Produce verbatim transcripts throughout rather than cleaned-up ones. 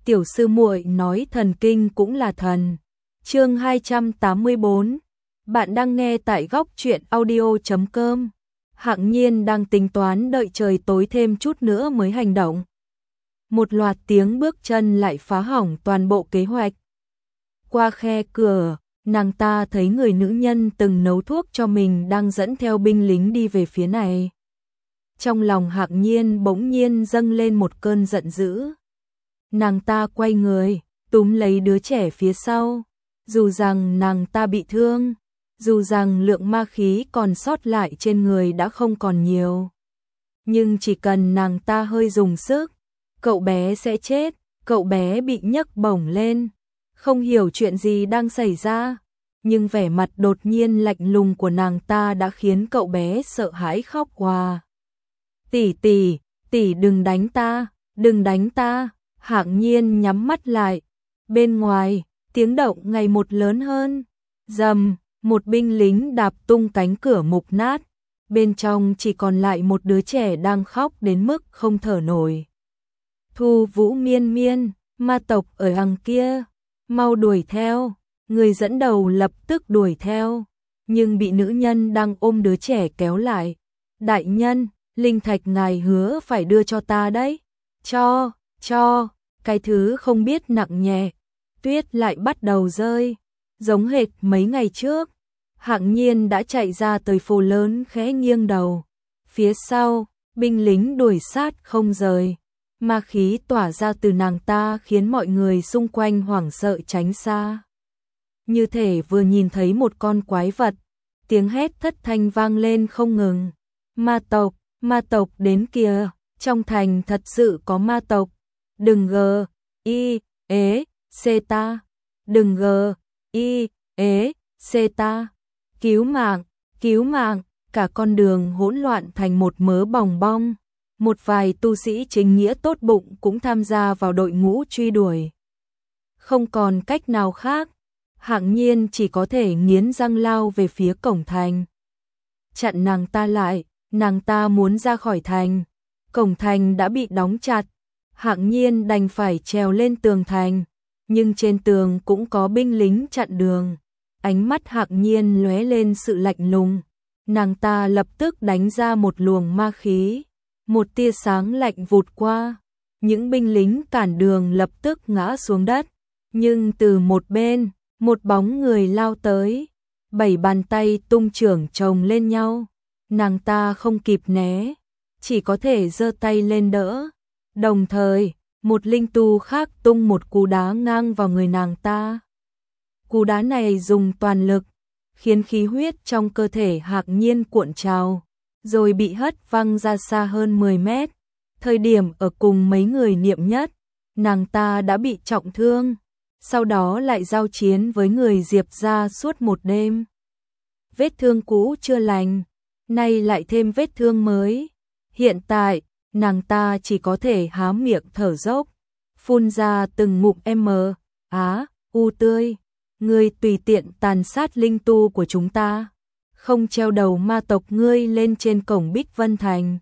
tiểu sư muội nói thần kinh cũng là thần. Chương hai trăm tám mươi bốn. Bạn đang nghe tại góc truyện audio chấm com. Hạng Nhiên đang tính toán đợi trời tối thêm chút nữa mới hành động. Một loạt tiếng bước chân lại phá hỏng toàn bộ kế hoạch. Qua khe cửa, nàng ta thấy người nữ nhân từng nấu thuốc cho mình đang dẫn theo binh lính đi về phía này. Trong lòng Hạng Nhiên bỗng nhiên dâng lên một cơn giận dữ. Nàng ta quay người, túm lấy đứa trẻ phía sau. Dù rằng nàng ta bị thương, dù rằng lượng ma khí còn sót lại trên người đã không còn nhiều, nhưng chỉ cần nàng ta hơi dùng sức, cậu bé sẽ chết. Cậu bé bị nhấc bổng lên, không hiểu chuyện gì đang xảy ra, nhưng vẻ mặt đột nhiên lạnh lùng của nàng ta đã khiến cậu bé sợ hãi khóc òa. Tỷ tỷ, tỷ đừng đánh ta, đừng đánh ta. Hạng Nhiên nhắm mắt lại. Bên ngoài, tiếng động ngày một lớn hơn. Rầm, một binh lính đạp tung cánh cửa mục nát. Bên trong chỉ còn lại một đứa trẻ đang khóc đến mức không thở nổi. Thu Vũ miên miên, ma tộc ở đằng kia, mau đuổi theo. Người dẫn đầu lập tức đuổi theo, nhưng bị nữ nhân đang ôm đứa trẻ kéo lại. Đại nhân, linh thạch ngài hứa phải đưa cho ta đấy. Cho, cho, cái thứ không biết nặng nhẹ. Tuyết lại bắt đầu rơi, giống hệt mấy ngày trước. Hạng Nhiên đã chạy ra tới phố lớn khẽ nghiêng đầu. Phía sau, binh lính đuổi sát không rời. Ma khí tỏa ra từ nàng ta khiến mọi người xung quanh hoảng sợ tránh xa. Như thể vừa nhìn thấy một con quái vật. Tiếng hét thất thanh vang lên không ngừng. Ma tộc, ma tộc đến kìa, trong thành thật sự có ma tộc. Đừng gờ, y, ế, xê ta. Đừng gờ, y, ế, xê ta. Cứu mạng, cứu mạng. Cả con đường hỗn loạn thành một mớ bòng bong. Một vài tu sĩ chính nghĩa tốt bụng cũng tham gia vào đội ngũ truy đuổi. Không còn cách nào khác, Hạng Nhiên chỉ có thể nghiến răng lao về phía cổng thành. Chặn nàng ta lại, nàng ta muốn ra khỏi thành. Cổng thành đã bị đóng chặt, Hạng Nhiên đành phải trèo lên tường thành, nhưng trên tường cũng có binh lính chặn đường. Ánh mắt Hạng Nhiên lóe lên sự lạnh lùng, nàng ta lập tức đánh ra một luồng ma khí. Một tia sáng lạnh vụt qua, những binh lính cản đường lập tức ngã xuống đất, nhưng từ một bên, một bóng người lao tới, bảy bàn tay tung chưởng chồng lên nhau, nàng ta không kịp né, chỉ có thể giơ tay lên đỡ, đồng thời, một linh tu khác tung một cú đá ngang vào người nàng ta. Cú đá này dùng toàn lực, khiến khí huyết trong cơ thể Hạng Nhiên cuộn trào, rồi bị hất văng ra xa hơn mười mét. Thời điểm ở cùng mấy người niệm nhất, nàng ta đã bị trọng thương, sau đó lại giao chiến với người Diệp gia suốt một đêm. Vết thương cũ chưa lành, nay lại thêm vết thương mới. Hiện tại, nàng ta chỉ có thể há miệng thở dốc, phun ra từng ngụm m, á, u tươi. Ngươi tùy tiện tàn sát linh tu của chúng ta, không treo đầu ma tộc ngươi lên trên cổng Bích Vân Thành,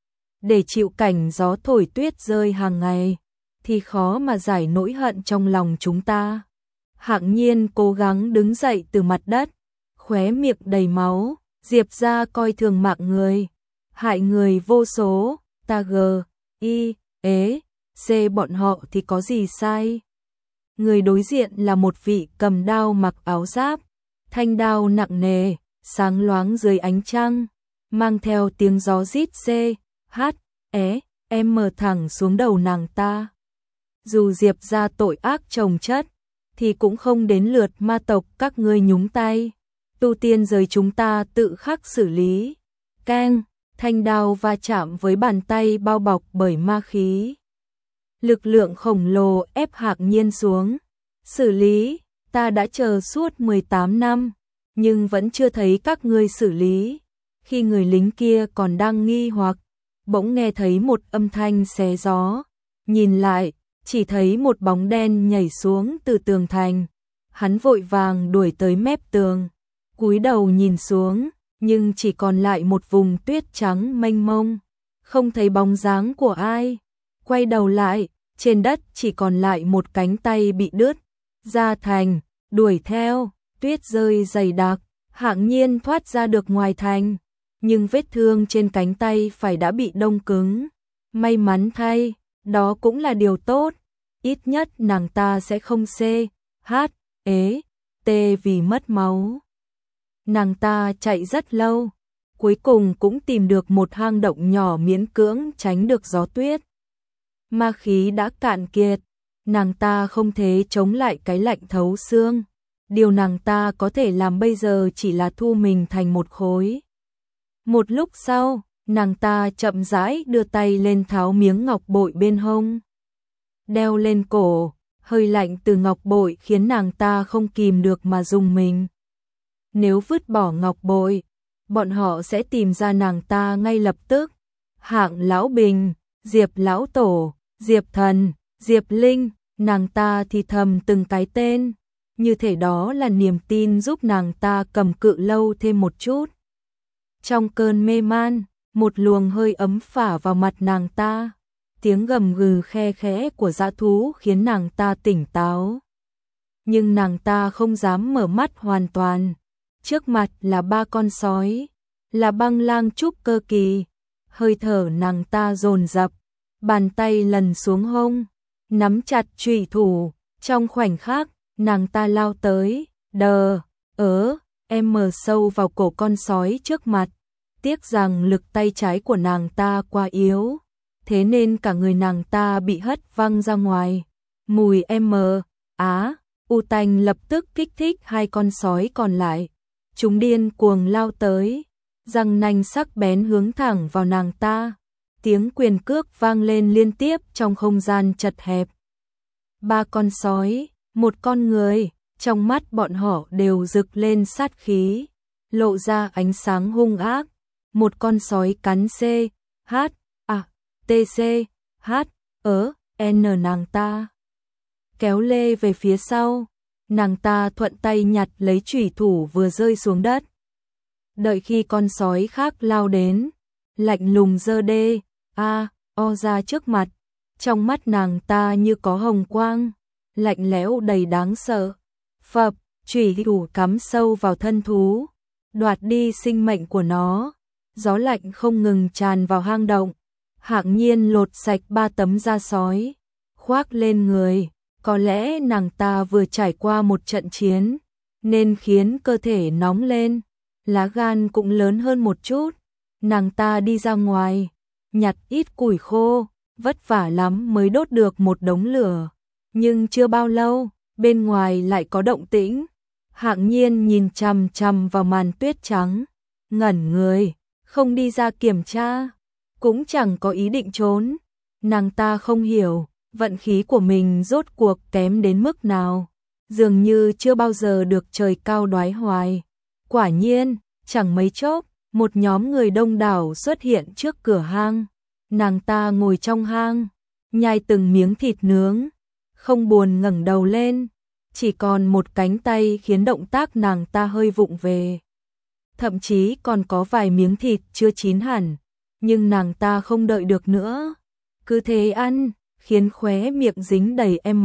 để chịu cảnh gió thổi tuyết rơi hàng ngày, thì khó mà giải nỗi hận trong lòng chúng ta. Hạng Nhiên cố gắng đứng dậy từ mặt đất, khóe miệng đầy máu. Diệp gia coi thường mạng người, hại người vô số, ta gờ, y, ế, xê bọn họ thì có gì sai. Người đối diện là một vị cầm đao mặc áo giáp, thanh đao nặng nề, sáng loáng dưới ánh trăng, mang theo tiếng gió rít xê, hát, é, em mở thẳng xuống đầu nàng ta. Dù Diệp gia tội ác chồng chất, thì cũng không đến lượt ma tộc các ngươi nhúng tay. Tu tiên giới chúng ta tự khắc xử lý. Keng, thanh đao va chạm với bàn tay bao bọc bởi ma khí. Lực lượng khổng lồ ép Hạng Nhiên xuống. Xử lý, ta đã chờ suốt mười tám năm, nhưng vẫn chưa thấy các ngươi xử lý. Khi người lính kia còn đang nghi hoặc, bỗng nghe thấy một âm thanh xé gió. Nhìn lại, chỉ thấy một bóng đen nhảy xuống từ tường thành. Hắn vội vàng đuổi tới mép tường, cúi đầu nhìn xuống, nhưng chỉ còn lại một vùng tuyết trắng mênh mông, không thấy bóng dáng của ai. Quay đầu lại, trên đất chỉ còn lại một cánh tay bị đứt ra thành, đuổi theo, tuyết rơi dày đặc, Hạng Nhiên thoát ra được ngoài thành, nhưng vết thương trên cánh tay phải đã bị đông cứng. May mắn thay, đó cũng là điều tốt, ít nhất nàng ta sẽ không xê, hát, ế, tê vì mất máu. Nàng ta chạy rất lâu, cuối cùng cũng tìm được một hang động nhỏ miễn cưỡng tránh được gió tuyết. Ma khí đã cạn kiệt, nàng ta không thể chống lại cái lạnh thấu xương. Điều nàng ta có thể làm bây giờ chỉ là thu mình thành một khối. Một lúc sau, nàng ta chậm rãi đưa tay lên tháo miếng ngọc bội bên hông, đeo lên cổ, hơi lạnh từ ngọc bội khiến nàng ta không kìm được mà rùng mình. Nếu vứt bỏ ngọc bội, bọn họ sẽ tìm ra nàng ta ngay lập tức. Hạng Lão Bình, Diệp Lão Tổ, Diệp Thần, Diệp Linh, nàng ta thì thầm từng cái tên, như thể đó là niềm tin giúp nàng ta cầm cự lâu thêm một chút. Trong cơn mê man, một luồng hơi ấm phả vào mặt nàng ta, tiếng gầm gừ khe khẽ của dã thú khiến nàng ta tỉnh táo. Nhưng nàng ta không dám mở mắt hoàn toàn. Trước mặt là ba con sói, là băng lang trúc cơ kỳ. Hơi thở nàng ta dồn dập, bàn tay lần xuống hông, nắm chặt chùy thủ. Trong khoảnh khắc, nàng ta lao tới, đờ, ớ, em mờ sâu vào cổ con sói trước mặt. Tiếc rằng lực tay trái của nàng ta quá yếu, thế nên cả người nàng ta bị hất văng ra ngoài. Mùi M, á, u tanh lập tức kích thích hai con sói còn lại. Chúng điên cuồng lao tới, răng nanh sắc bén hướng thẳng vào nàng ta. Tiếng quyền cước vang lên liên tiếp trong không gian chật hẹp. Ba con sói, một con người, trong mắt bọn họ đều rực lên sát khí, lộ ra ánh sáng hung ác. Một con sói cắn C, H, A, T, C, H, ớ, N nàng ta. Kéo lê về phía sau, nàng ta thuận tay nhặt lấy chủy thủ vừa rơi xuống đất. Đợi khi con sói khác lao đến, lạnh lùng giơ đê, A, O ra trước mặt. Trong mắt nàng ta như có hồng quang, lạnh lẽo đầy đáng sợ. Phập, chủy thủ cắm sâu vào thân thú, đoạt đi sinh mệnh của nó. Gió lạnh không ngừng tràn vào hang động. Hạng Nhiên lột sạch ba tấm da sói, khoác lên người. Có lẽ nàng ta vừa trải qua một trận chiến, nên khiến cơ thể nóng lên, lá gan cũng lớn hơn một chút. Nàng ta đi ra ngoài, nhặt ít củi khô, vất vả lắm mới đốt được một đống lửa. Nhưng chưa bao lâu, bên ngoài lại có động tĩnh. Hạng Nhiên nhìn chằm chằm vào màn tuyết trắng, ngẩn người, không đi ra kiểm tra, cũng chẳng có ý định trốn. Nàng ta không hiểu, vận khí của mình rốt cuộc kém đến mức nào, dường như chưa bao giờ được trời cao đoái hoài. Quả nhiên, chẳng mấy chốc, một nhóm người đông đảo xuất hiện trước cửa hang. Nàng ta ngồi trong hang, nhai từng miếng thịt nướng, không buồn ngẩng đầu lên, chỉ còn một cánh tay khiến động tác nàng ta hơi vụng về. Thậm chí còn có vài miếng thịt chưa chín hẳn, nhưng nàng ta không đợi được nữa, cứ thế ăn, khiến khóe miệng dính đầy M,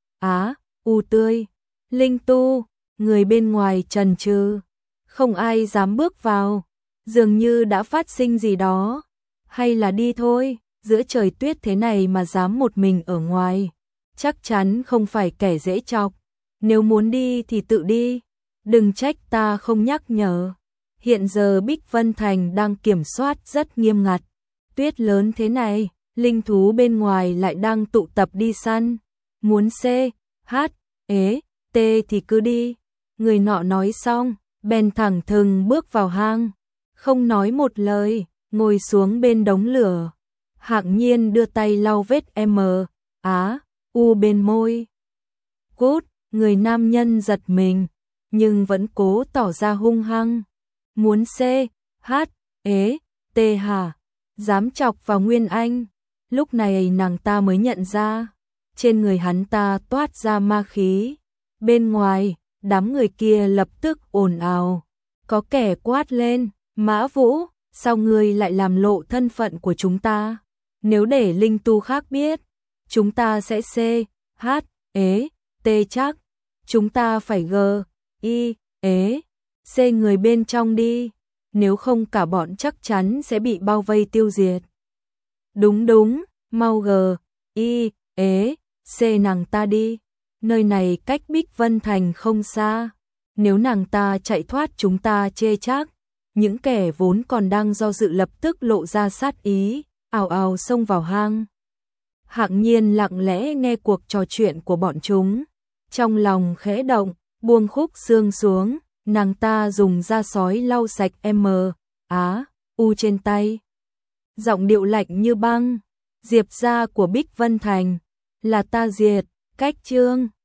á, u tươi. Linh Tu, người bên ngoài trần trừ, không ai dám bước vào, dường như đã phát sinh gì đó. Hay là đi thôi, giữa trời tuyết thế này mà dám một mình ở ngoài, chắc chắn không phải kẻ dễ chọc. Nếu muốn đi thì tự đi, đừng trách ta không nhắc nhở. Hiện giờ Bích Vân Thành đang kiểm soát rất nghiêm ngặt. Tuyết lớn thế này, linh thú bên ngoài lại đang tụ tập đi săn. Muốn C, H, ế, T thì cứ đi. Người nọ nói xong, bèn thẳng thừng bước vào hang, không nói một lời, ngồi xuống bên đống lửa. Hạng Nhiên đưa tay lau vết M, á, u bên môi. Cút, người nam nhân giật mình, nhưng vẫn cố tỏ ra hung hăng. Muốn C, H, ế, T hả? Dám chọc vào Nguyên Anh. Lúc này nàng ta mới nhận ra, trên người hắn ta toát ra ma khí. Bên ngoài, đám người kia lập tức ồn ào. Có kẻ quát lên, Mã Vũ, sao ngươi lại làm lộ thân phận của chúng ta? Nếu để linh tu khác biết, chúng ta sẽ C, H, ế, T chắc, chúng ta phải G, I, ế, C người bên trong đi, nếu không cả bọn chắc chắn sẽ bị bao vây tiêu diệt. Đúng đúng, mau G, I, ế, C nàng ta đi, nơi này cách Bích Vân Thành không xa, nếu nàng ta chạy thoát chúng ta chê chắc. Những kẻ vốn còn đang do dự lập tức lộ ra sát ý, ào ào xông vào hang. Hạng Nhiên lặng lẽ nghe cuộc trò chuyện của bọn chúng, trong lòng khẽ động, buông khúc xương xuống, nàng ta dùng da sói lau sạch M, Á, U trên tay. Giọng điệu lạnh như băng, Diệp gia của Bích Vân Thành, là ta diệt, cách chương.